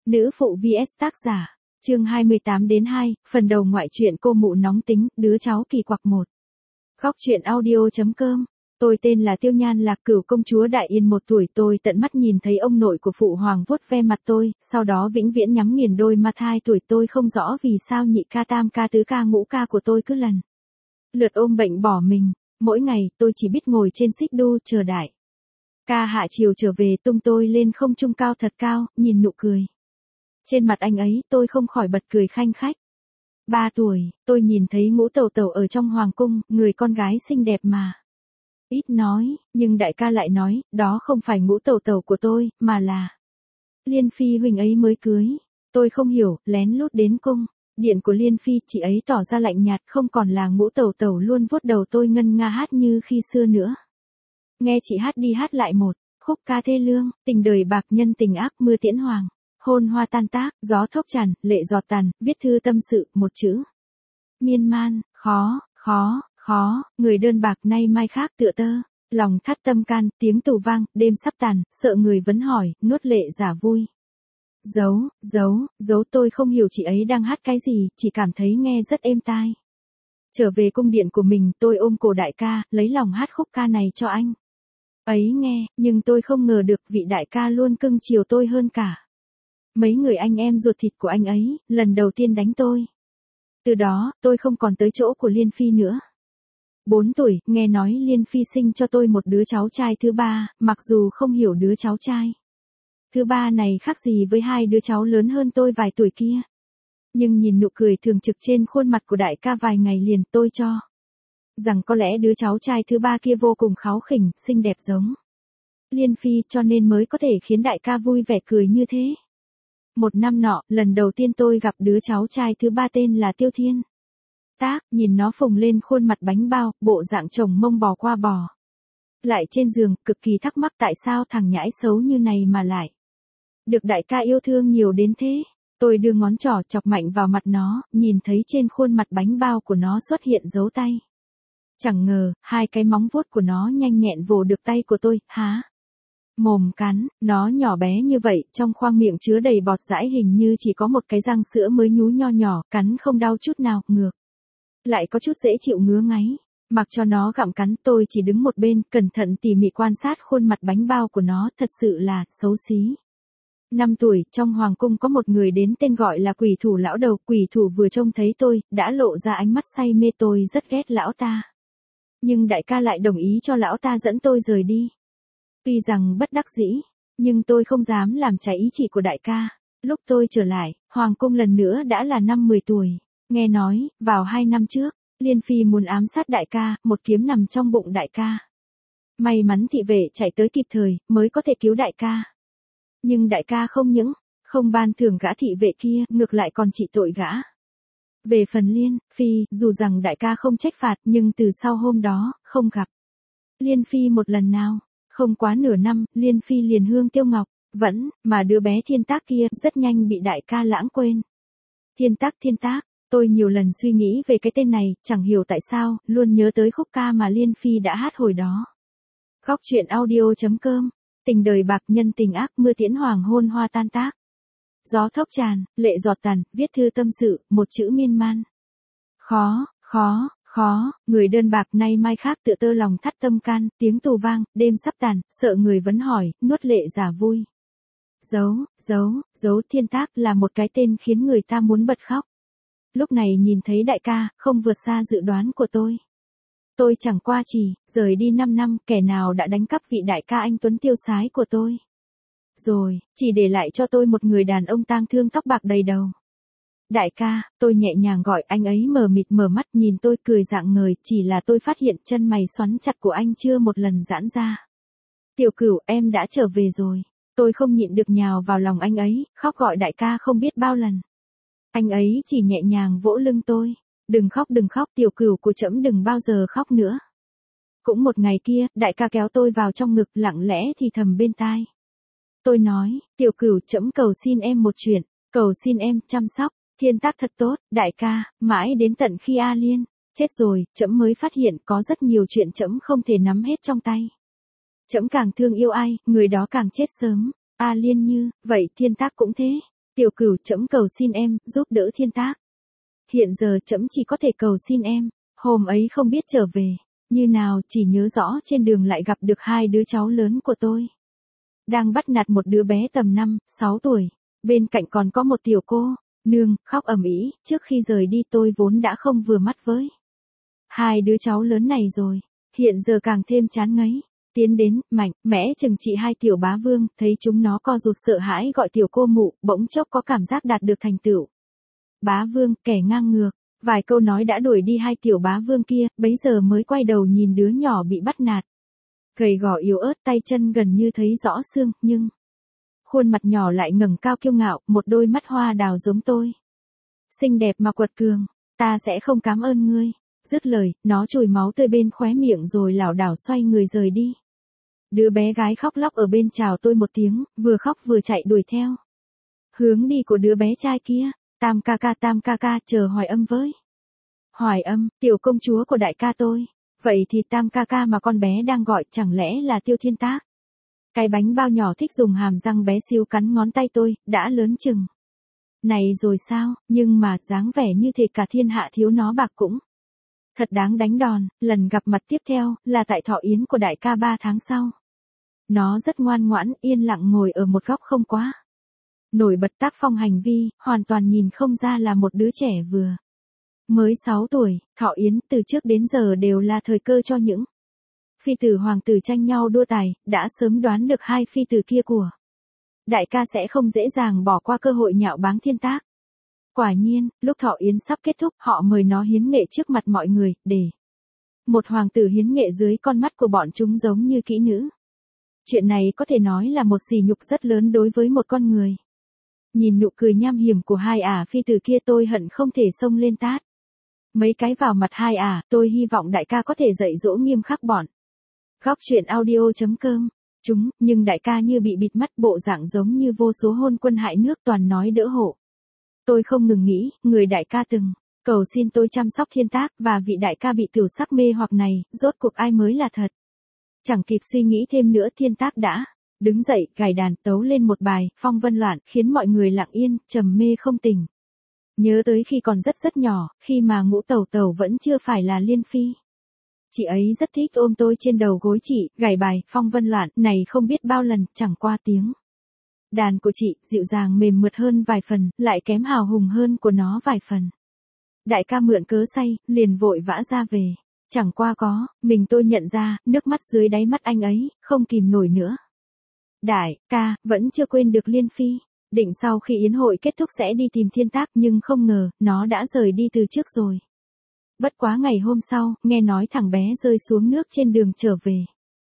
Nữ phụ vs tác giả. Chương 28-2, phần đầu ngoại truyện cô mụ nóng tính, đứa cháu kỳ quặc 1. Góc truyện audio.com. Tôi tên là Tiêu Nhan Lạc, cửu công chúa Đại Yên 1 tuổi. Tôi tận mắt nhìn thấy ông nội của phụ hoàng vuốt ve mặt tôi, sau đó vĩnh viễn nhắm nghiền đôi mắt. 2 tuổi tôi không rõ vì sao nhị ca, tam ca, tứ ca, ngũ ca của tôi cứ lần lượt ôm bệnh bỏ mình. Mỗi ngày tôi chỉ biết ngồi trên xích đu chờ đại ca hạ chiều trở về tung tôi lên không trung cao thật cao, nhìn nụ cười trên mặt anh ấy, tôi không khỏi bật cười khanh khách. 3 tuổi, tôi nhìn thấy Ngũ Tẩu Tẩu ở trong hoàng cung, người con gái xinh đẹp mà ít nói, nhưng đại ca lại nói, đó không phải Ngũ Tẩu Tẩu của tôi, mà là Liên Phi huynh ấy mới cưới. Tôi không hiểu, lén lút đến cung điện của Liên Phi, chị ấy tỏ ra lạnh nhạt, không còn là Ngũ Tẩu Tẩu luôn vuốt đầu tôi ngân nga hát như khi xưa nữa. Nghe chị hát đi hát lại một khúc ca thê lương, tình đời bạc nhân tình ác, mưa tiễn hoàng hôn hoa tan tác, gió thốc tràn, lệ giọt tàn, viết thư tâm sự, một chữ miên man, khó, người đơn bạc nay mai khác tựa tơ, lòng thắt tâm can, tiếng tù vang, đêm sắp tàn, sợ người vấn hỏi, nuốt lệ giả vui. Giấu, tôi không hiểu chị ấy đang hát cái gì, chỉ cảm thấy nghe rất êm tai. Trở về cung điện của mình, tôi ôm cổ đại ca, lấy lòng hát khúc ca này cho anh ấy nghe, nhưng tôi không ngờ được vị đại ca luôn cưng chiều tôi hơn cả mấy người anh em ruột thịt của anh ấy, lần đầu tiên đánh tôi. Từ đó, tôi không còn tới chỗ của Liên Phi nữa. 4 tuổi, nghe nói Liên Phi sinh cho tôi một đứa cháu trai thứ 3, mặc dù không hiểu đứa cháu trai thứ 3 này khác gì với 2 đứa cháu lớn hơn tôi vài tuổi kia. Nhưng nhìn nụ cười thường trực trên khuôn mặt của đại ca vài ngày liền, tôi cho rằng có lẽ đứa cháu trai thứ 3 kia vô cùng kháu khỉnh, xinh đẹp giống Liên Phi, cho nên mới có thể khiến đại ca vui vẻ cười như thế. Một năm nọ, lần đầu tiên tôi gặp đứa cháu trai thứ 3 tên là Tiêu Thiên Tác, nhìn nó phồng lên khuôn mặt bánh bao, bộ dạng chồng mông bò qua bò lại trên giường, cực kỳ thắc mắc tại sao thằng nhãi xấu như này mà lại được đại ca yêu thương nhiều đến thế. Tôi đưa ngón trỏ chọc mạnh vào mặt nó, nhìn thấy trên khuôn mặt bánh bao của nó xuất hiện dấu tay. Chẳng ngờ, 2 cái móng vuốt của nó nhanh nhẹn vồ được tay của tôi, há mồm cắn, nó nhỏ bé như vậy, trong khoang miệng chứa đầy bọt dãi, hình như chỉ có một cái răng sữa mới nhú nho nhỏ, cắn không đau chút nào, ngược lại có chút dễ chịu ngứa ngáy. Mặc cho nó gặm cắn, tôi chỉ đứng một bên, cẩn thận tỉ mỉ quan sát khuôn mặt bánh bao của nó, thật sự là xấu xí. 5 tuổi, trong hoàng cung có một người đến tên gọi là Quỷ Thủ lão đầu. Quỷ Thủ vừa trông thấy tôi, đã lộ ra ánh mắt say mê. Tôi rất ghét lão ta, nhưng đại ca lại đồng ý cho lão ta dẫn tôi rời đi. Tuy rằng bất đắc dĩ, nhưng tôi không dám làm trái ý chỉ của đại ca. Lúc tôi trở lại, hoàng cung lần nữa đã là năm 10 tuổi. Nghe nói, vào 2 năm trước, Liên Phi muốn ám sát đại ca, một kiếm nằm trong bụng đại ca. May mắn thị vệ chạy tới kịp thời, mới có thể cứu đại ca. Nhưng đại ca không những không ban thưởng gã thị vệ kia, ngược lại còn trị tội gã. Về phần Liên Phi, dù rằng đại ca không trách phạt, nhưng từ sau hôm đó, không gặp Liên Phi một lần nào. Không quá nửa năm, Liên Phi liền hương tiêu ngọc, vẫn, mà đứa bé Thiên Tác kia, rất nhanh bị đại ca lãng quên. Thiên Tác, tôi nhiều lần suy nghĩ về cái tên này, chẳng hiểu tại sao, luôn nhớ tới khúc ca mà Liên Phi đã hát hồi đó. Góc truyện audio.com. Tình đời bạc nhân tình ác, mưa tiễn hoàng hôn hoa tan tác, gió thốc tràn, lệ giọt tàn, viết thư tâm sự, một chữ miên man. Khó, người đơn bạc nay mai khác tựa tơ, lòng thắt tâm can, tiếng tù vang, đêm sắp tàn, sợ người vấn hỏi, nuốt lệ giả vui. Giấu, Thiên Tác là một cái tên khiến người ta muốn bật khóc. Lúc này nhìn thấy đại ca, không vượt xa dự đoán của tôi. Tôi chẳng qua chỉ rời đi 5 năm, kẻ nào đã đánh cắp vị đại ca anh tuấn tiêu sái của tôi. Rồi, chỉ để lại cho tôi một người đàn ông tang thương tóc bạc đầy đầu. Đại ca, tôi nhẹ nhàng gọi anh ấy, mờ mịt mở mắt nhìn tôi cười rạng ngời, chỉ là tôi phát hiện chân mày xoắn chặt của anh chưa một lần giãn ra. Tiểu Cửu, em đã trở về rồi. Tôi không nhịn được nhào vào lòng anh ấy, khóc gọi đại ca không biết bao lần. Anh ấy chỉ nhẹ nhàng vỗ lưng tôi. Đừng khóc, Tiểu Cửu của trẫm đừng bao giờ khóc nữa. Cũng một ngày kia, đại ca kéo tôi vào trong ngực, lặng lẽ thì thầm bên tai. Tôi nói, Tiểu Cửu, trẫm cầu xin em một chuyện, cầu xin em chăm sóc Thiên Tác thật tốt. Đại ca, mãi đến tận khi A Liên chết rồi, trẫm mới phát hiện có rất nhiều chuyện trẫm không thể nắm hết trong tay. Trẫm càng thương yêu ai, người đó càng chết sớm. A Liên như vậy, Thiên Tác cũng thế. Tiểu Cửu, trẫm cầu xin em, giúp đỡ Thiên Tác. Hiện giờ trẫm chỉ có thể cầu xin em, hôm ấy không biết trở về, như nào chỉ nhớ rõ trên đường lại gặp được hai đứa cháu lớn của tôi. Đang bắt nạt một đứa bé tầm 5, 6 tuổi, bên cạnh còn có một tiểu cô, nương, khóc ầm ĩ. Trước khi rời đi tôi vốn đã không vừa mắt với hai đứa cháu lớn này rồi, hiện giờ càng thêm chán ngấy. Tiến đến, mạnh, mẽ chừng trị hai tiểu bá vương, thấy chúng nó co rụt sợ hãi gọi tiểu cô mụ, bỗng chốc có cảm giác đạt được thành tựu. Bá vương, kẻ ngang ngược, vài câu nói đã đuổi đi hai tiểu bá vương kia, bấy giờ mới quay đầu nhìn đứa nhỏ bị bắt nạt. Gầy gò yếu ớt, tay chân gần như thấy rõ xương, nhưng khuôn mặt nhỏ lại ngẩng cao kiêu ngạo, một đôi mắt hoa đào giống tôi. Xinh đẹp mà quật cường, ta sẽ không cảm ơn ngươi. Dứt lời, nó chùi máu tươi bên khóe miệng rồi lảo đảo xoay người rời đi. Đứa bé gái khóc lóc ở bên chào tôi một tiếng, vừa khóc vừa chạy đuổi theo. Hướng đi của đứa bé trai kia, Tam ca ca, chờ Hoài Âm với. Hoài Âm, tiểu công chúa của đại ca tôi. Vậy thì Tam ca mà con bé đang gọi chẳng lẽ là Tiêu Thiên Tác? Cái bánh bao nhỏ thích dùng hàm răng bé xíu cắn ngón tay tôi, đã lớn chừng này rồi sao, nhưng mà dáng vẻ như thể cả thiên hạ thiếu nó bạc cũng thật đáng đánh đòn. Lần gặp mặt tiếp theo là tại thọ yến của đại ca 3 tháng sau. Nó rất ngoan ngoãn, yên lặng ngồi ở một góc không quá nổi bật tác phong hành vi, hoàn toàn nhìn không ra là một đứa trẻ vừa mới 6 tuổi. Thọ yến từ trước đến giờ đều là thời cơ cho những phi tử hoàng tử tranh nhau đua tài, đã sớm đoán được hai phi tử kia của đại ca sẽ không dễ dàng bỏ qua cơ hội nhạo báng Thiên Tác. Quả nhiên, lúc thọ yến sắp kết thúc, họ mời nó hiến nghệ trước mặt mọi người, để một hoàng tử hiến nghệ dưới con mắt của bọn chúng giống như kỹ nữ. Chuyện này có thể nói là một sỉ nhục rất lớn đối với một con người. Nhìn nụ cười nham hiểm của hai phi tử kia tôi hận không thể xông lên tát mấy cái vào mặt hai tôi hy vọng đại ca có thể dạy dỗ nghiêm khắc bọn. Góc truyện audio.com. Chúng, nhưng đại ca như bị bịt mắt, bộ dạng giống như vô số hôn quân hại nước toàn nói đỡ hộ. Tôi không ngừng nghĩ, người đại ca từng cầu xin tôi chăm sóc Thiên Tác, và vị đại ca bị tiểu sắc mê hoặc này, rốt cuộc ai mới là thật. Chẳng kịp suy nghĩ thêm nữa, Thiên Tác đã đứng dậy, gảy đàn, tấu lên một bài Phong Vân Loạn, khiến mọi người lặng yên, trầm mê không tỉnh. Nhớ tới khi còn rất nhỏ, khi mà Ngũ Tẩu Tẩu vẫn chưa phải là Liên Phi. Chị ấy rất thích ôm tôi trên đầu gối chị, gảy bài Phong Vân Loạn này không biết bao lần, chẳng qua tiếng đàn của chị dịu dàng mềm mượt hơn vài phần, lại kém hào hùng hơn của nó vài phần. Đại ca mượn cớ say, liền vội vã ra về. Chẳng qua có, mình tôi nhận ra, nước mắt dưới đáy mắt anh ấy, không kìm nổi nữa. Đại ca, vẫn chưa quên được Liên Phi. Định sau khi yến hội kết thúc sẽ đi tìm Thiên Tác, nhưng không ngờ, nó đã rời đi từ trước rồi. Bất quá ngày hôm sau, nghe nói thằng bé rơi xuống nước trên đường trở về.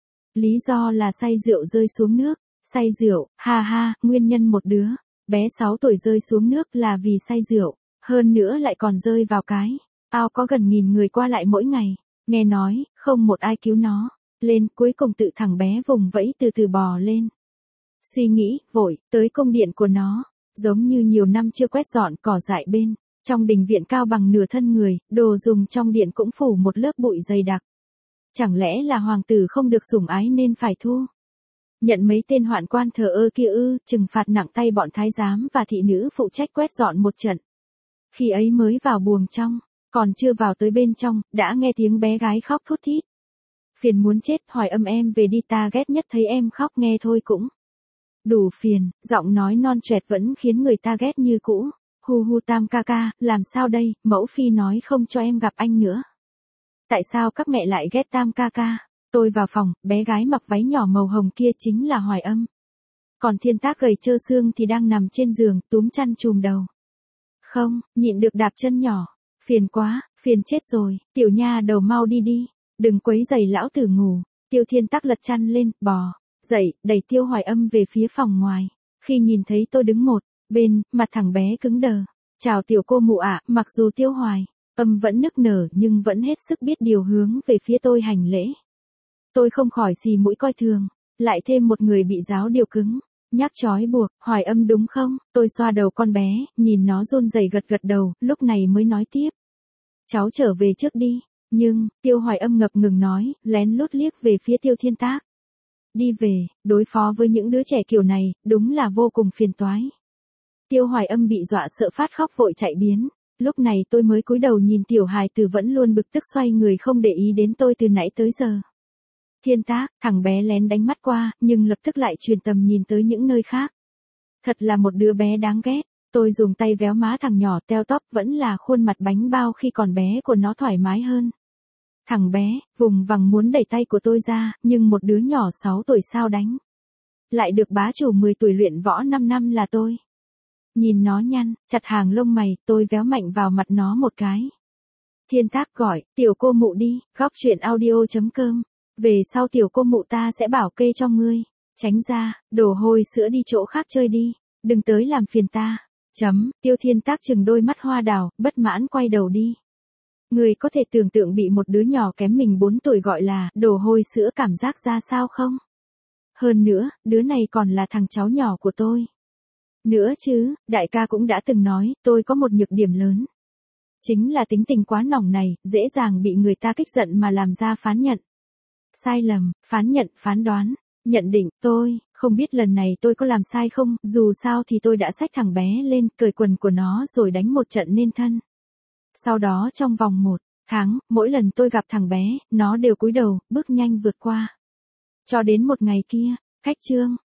Lý do là say rượu rơi xuống nước. Say rượu, ha ha, nguyên nhân một đứa bé 6 tuổi rơi xuống nước là vì say rượu, hơn nữa lại còn rơi vào cái ao có gần 1000 người qua lại mỗi ngày. Nghe nói, không một ai cứu nó lên, cuối cùng tự thằng bé vùng vẫy từ từ bò lên. Suy nghĩ, vội, tới cung điện của nó, giống như nhiều năm chưa quét dọn cỏ dại bên. Trong đình viện cao bằng nửa thân người, đồ dùng trong điện cũng phủ một lớp bụi dày đặc. Chẳng lẽ là hoàng tử không được sủng ái nên phải thu nhận mấy tên hoạn quan thờ ơ kia ư? Trừng phạt nặng tay bọn thái giám và thị nữ phụ trách quét dọn một trận. Khi ấy mới vào buồng trong, còn chưa vào tới bên trong, đã nghe tiếng bé gái khóc thút thít. Phiền muốn chết, Hoài Âm em về đi, ta ghét nhất thấy em khóc, nghe thôi cũng đủ phiền. Giọng nói non choẹt vẫn khiến người ta ghét như cũ. Hu hu Tam ca, làm sao đây, mẫu phi nói không cho em gặp anh nữa. Tại sao các mẹ lại ghét Tam ca? Tôi vào phòng, bé gái mặc váy nhỏ màu hồng kia chính là Hoài Âm. Còn Thiên Tác gầy trơ xương thì đang nằm trên giường, túm chăn trùm đầu. Không, nhịn được đạp chân nhỏ. Phiền quá, phiền chết rồi, tiểu nha đầu mau đi đi, đừng quấy rầy lão tử ngủ. Tiêu Thiên Tác lật chăn lên, bò dậy, đẩy Tiêu Hoài Âm về phía phòng ngoài. Khi nhìn thấy tôi đứng một bên, mặt thằng bé cứng đờ. Chào tiểu cô mụ ạ. Mặc dù Tiêu Hoài Âm vẫn nức nở nhưng vẫn hết sức biết điều, hướng về phía tôi hành lễ. Tôi không khỏi xì mũi coi thường, lại thêm một người bị giáo điều cứng, nhắc trói buộc. Hoài Âm đúng không? Tôi xoa đầu con bé, nhìn nó run rẩy gật gật đầu, lúc này mới nói tiếp. Cháu trở về trước đi. Nhưng, Tiêu Hoài Âm ngập ngừng nói, lén lút liếc về phía Tiêu Thiên Tác. Đi về, đối phó với những đứa trẻ kiểu này, đúng là vô cùng phiền toái. Tiêu Hoài Âm bị dọa sợ phát khóc vội chạy biến. Lúc này tôi mới cúi đầu nhìn tiểu hài tử vẫn luôn bực tức xoay người không để ý đến tôi từ nãy tới giờ. Thiên Tác, thằng bé lén đánh mắt qua, nhưng lập tức lại truyền tầm nhìn tới những nơi khác. Thật là một đứa bé đáng ghét. Tôi dùng tay véo má thằng nhỏ teo tóp vẫn là khuôn mặt bánh bao khi còn bé của nó thoải mái hơn. Thằng bé, vùng vằng muốn đẩy tay của tôi ra, nhưng một đứa nhỏ 6 tuổi sao đánh. Lại được bá chủ 10 tuổi luyện võ 5 năm là tôi. Nhìn nó nhăn, chặt hàng lông mày, tôi véo mạnh vào mặt nó một cái. Thiên Tác gọi, tiểu cô mụ đi, góc chuyện audio.com. Về sau tiểu cô mụ ta sẽ bảo kê cho ngươi. Tránh ra, đổ hôi sữa đi chỗ khác chơi đi. Đừng tới làm phiền ta. Tiêu Thiên Tác chừng đôi mắt hoa đào, bất mãn quay đầu đi. Người có thể tưởng tượng bị một đứa nhỏ kém mình 4 tuổi gọi là đổ hôi sữa cảm giác ra sao không? Hơn nữa, đứa này còn là thằng cháu nhỏ của tôi. Nữa chứ, đại ca cũng đã từng nói, tôi có một nhược điểm lớn. Chính là tính tình quá nóng này, dễ dàng bị người ta kích giận mà làm ra phán nhận. Sai lầm, phán nhận, phán đoán, nhận định, tôi, không biết lần này tôi có làm sai không, dù sao thì tôi đã xách thằng bé lên, cởi quần của nó rồi đánh một trận nên thân. Sau đó trong vòng 1 tháng, mỗi lần tôi gặp thằng bé, nó đều cúi đầu, bước nhanh vượt qua. Cho đến một ngày kia, khách trương,